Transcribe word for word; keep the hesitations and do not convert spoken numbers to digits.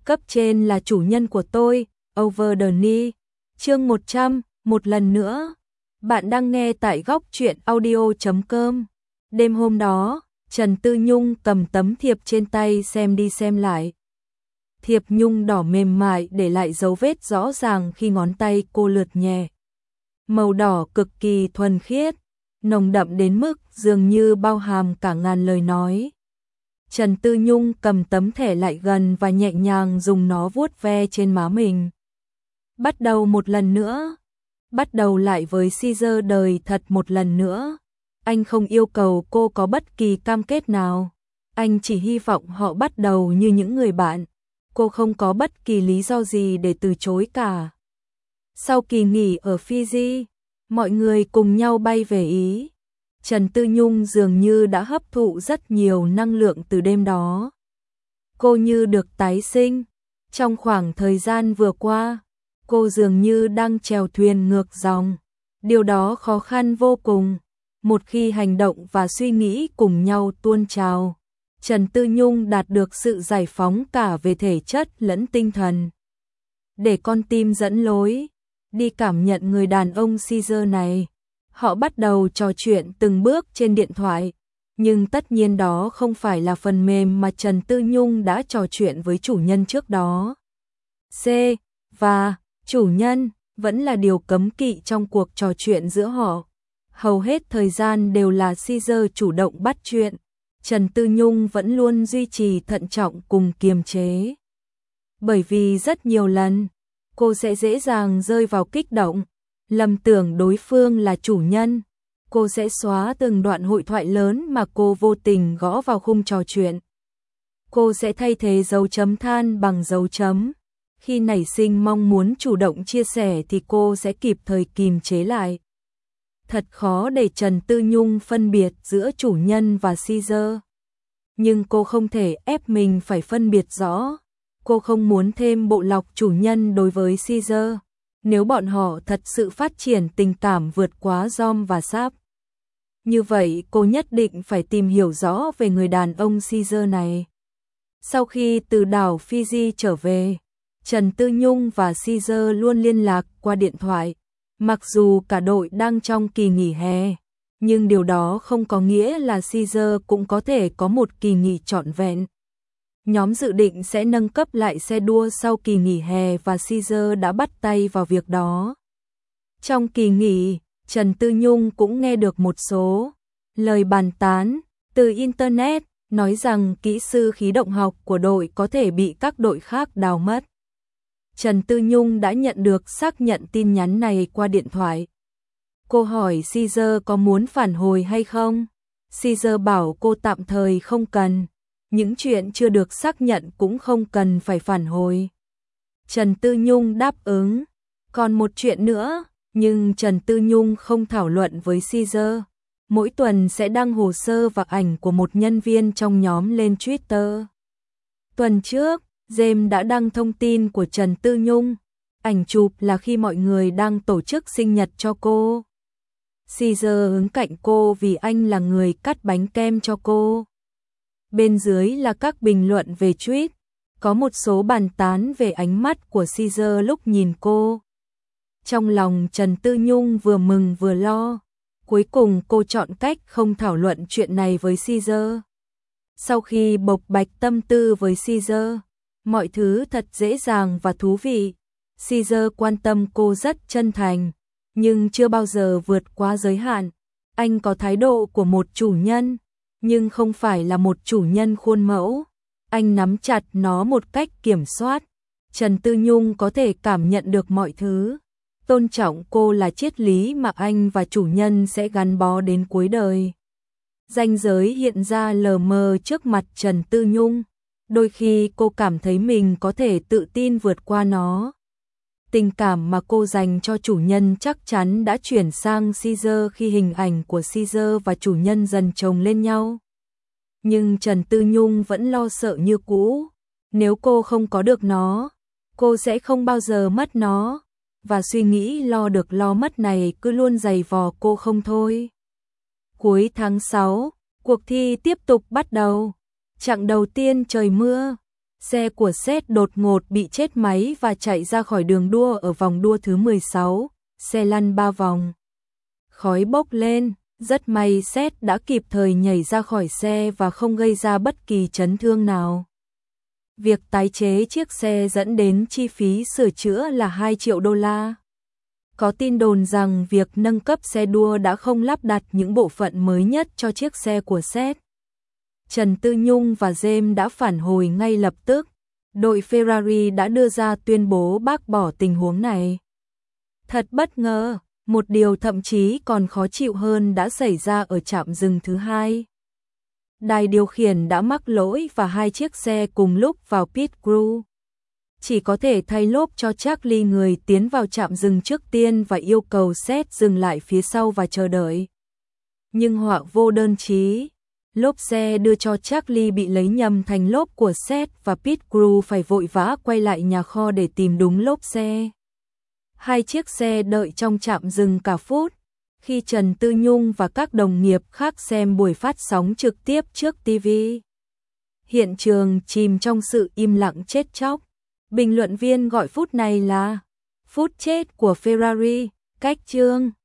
Cấp trên là chủ nhân của tôi, Over the Knee. Chương một trăm, một lần nữa. Bạn đang nghe tại góc truyện audio chấm com. Đêm hôm đó, Trần Tư Nhung cầm tấm thiệp trên tay xem đi xem lại. Thiệp nhung đỏ mềm mại để lại dấu vết rõ ràng khi ngón tay cô lướt nhẹ. Màu đỏ cực kỳ thuần khiết, nồng đậm đến mức dường như bao hàm cả ngàn lời nói. Trần Tư Nhung cầm tấm thẻ lại gần và nhẹ nhàng dùng nó vuốt ve trên má mình. Bắt đầu một lần nữa. Bắt đầu lại với Caesar đời thật một lần nữa. Anh không yêu cầu cô có bất kỳ cam kết nào. Anh chỉ hy vọng họ bắt đầu như những người bạn. Cô không có bất kỳ lý do gì để từ chối cả. Sau kỳ nghỉ ở Fiji, mọi người cùng nhau bay về Ý. Trần Tư Nhung dường như đã hấp thụ rất nhiều năng lượng từ đêm đó. Cô như được tái sinh. Trong khoảng thời gian vừa qua, cô dường như đang chèo thuyền ngược dòng. Điều đó khó khăn vô cùng. Một khi hành động và suy nghĩ cùng nhau tuôn trào, Trần Tư Nhung đạt được sự giải phóng cả về thể chất lẫn tinh thần. Để con tim dẫn lối, đi cảm nhận người đàn ông Caesar này. Họ bắt đầu trò chuyện từng bước trên điện thoại, nhưng tất nhiên đó không phải là phần mềm mà Trần Tư Nhung đã trò chuyện với chủ nhân trước đó. C và chủ nhân vẫn là điều cấm kỵ trong cuộc trò chuyện giữa họ. Hầu hết thời gian đều là Caesar chủ động bắt chuyện. Trần Tư Nhung vẫn luôn duy trì thận trọng cùng kiềm chế. Bởi vì rất nhiều lần, cô sẽ dễ dàng rơi vào kích động, lầm tưởng đối phương là chủ nhân. Cô sẽ xóa từng đoạn hội thoại lớn mà cô vô tình gõ vào khung trò chuyện. Cô sẽ thay thế dấu chấm than bằng dấu chấm. Khi nảy sinh mong muốn chủ động chia sẻ thì cô sẽ kịp thời kìm chế lại. Thật khó để Trần Tư Nhung phân biệt giữa chủ nhân và Caesar. Nhưng cô không thể ép mình phải phân biệt rõ. Cô không muốn thêm bộ lọc chủ nhân đối với Caesar. Nếu bọn họ thật sự phát triển tình cảm vượt quá Dom và Sáp. Như vậy cô nhất định phải tìm hiểu rõ về người đàn ông Caesar này. Sau khi từ đảo Fiji trở về, Trần Tư Nhung và Caesar luôn liên lạc qua điện thoại. Mặc dù cả đội đang trong kỳ nghỉ hè, nhưng điều đó không có nghĩa là Caesar cũng có thể có một kỳ nghỉ trọn vẹn. Nhóm dự định sẽ nâng cấp lại xe đua sau kỳ nghỉ hè và Caesar đã bắt tay vào việc đó. Trong kỳ nghỉ, Trần Tư Nhung cũng nghe được một số lời bàn tán từ Internet nói rằng kỹ sư khí động học của đội có thể bị các đội khác đào mất. Trần Tư Nhung đã nhận được xác nhận tin nhắn này qua điện thoại. Cô hỏi Caesar có muốn phản hồi hay không? Caesar bảo cô tạm thời không cần. Những chuyện chưa được xác nhận cũng không cần phải phản hồi. Trần Tư Nhung đáp ứng. Còn một chuyện nữa, nhưng Trần Tư Nhung không thảo luận với Caesar. Mỗi tuần sẽ đăng hồ sơ và ảnh của một nhân viên trong nhóm lên Twitter. Tuần trước, James đã đăng thông tin của Trần Tư Nhung. Ảnh chụp là khi mọi người đang tổ chức sinh nhật cho cô. Caesar ứng cạnh cô vì anh là người cắt bánh kem cho cô. Bên dưới là các bình luận về tweet. Có một số bàn tán về ánh mắt của Caesar lúc nhìn cô. Trong lòng Trần Tư Nhung vừa mừng vừa lo. Cuối cùng cô chọn cách không thảo luận chuyện này với Caesar. Sau khi bộc bạch tâm tư với Caesar, mọi thứ thật dễ dàng và thú vị. Caesar quan tâm cô rất chân thành, nhưng chưa bao giờ vượt quá giới hạn. Anh có thái độ của một chủ nhân, nhưng không phải là một chủ nhân khuôn mẫu. Anh nắm chặt nó một cách kiểm soát. Trần Tư Nhung có thể cảm nhận được mọi thứ. Tôn trọng cô là triết lý mà anh và chủ nhân sẽ gắn bó đến cuối đời. Ranh giới hiện ra lờ mờ trước mặt Trần Tư Nhung. Đôi khi cô cảm thấy mình có thể tự tin vượt qua nó. Tình cảm mà cô dành cho chủ nhân chắc chắn đã chuyển sang Caesar khi hình ảnh của Caesar và chủ nhân dần chồng lên nhau. Nhưng Trần Tư Nhung vẫn lo sợ như cũ. Nếu cô không có được nó, cô sẽ không bao giờ mất nó. Và suy nghĩ lo được lo mất này cứ luôn giày vò cô không thôi. Cuối tháng sáu, cuộc thi tiếp tục bắt đầu. Chặng đầu tiên trời mưa. xe của Seth đột ngột bị chết máy và chạy ra khỏi đường đua ở vòng đua thứ mười sáu, xe lăn ba vòng. Khói bốc lên, rất may Seth đã kịp thời nhảy ra khỏi xe và không gây ra bất kỳ chấn thương nào. Việc tái chế chiếc xe dẫn đến chi phí sửa chữa là hai triệu đô la. Có tin đồn rằng việc nâng cấp xe đua đã không lắp đặt những bộ phận mới nhất cho chiếc xe của Seth. Trần Tư Nhung và James đã phản hồi ngay lập tức. Đội Ferrari đã đưa ra tuyên bố bác bỏ tình huống này. Thật bất ngờ, một điều thậm chí còn khó chịu hơn đã xảy ra ở trạm dừng thứ hai. Đài điều khiển đã mắc lỗi và hai chiếc xe cùng lúc vào pit crew. Chỉ có thể thay lốp cho Charlie, người tiến vào trạm dừng trước tiên, và yêu cầu Seth dừng lại phía sau và chờ đợi. Nhưng họa vô đơn chí, lốp xe đưa cho Charlie bị lấy nhầm thành lốp của Seth và pit crew phải vội vã quay lại nhà kho để tìm đúng lốp xe. Hai chiếc xe đợi trong trạm dừng cả phút. Khi Trần Tư Nhung và các đồng nghiệp khác xem buổi phát sóng trực tiếp trước ti vi, hiện trường chìm trong sự im lặng chết chóc. Bình luận viên gọi phút này là phút chết của Ferrari. Cách chương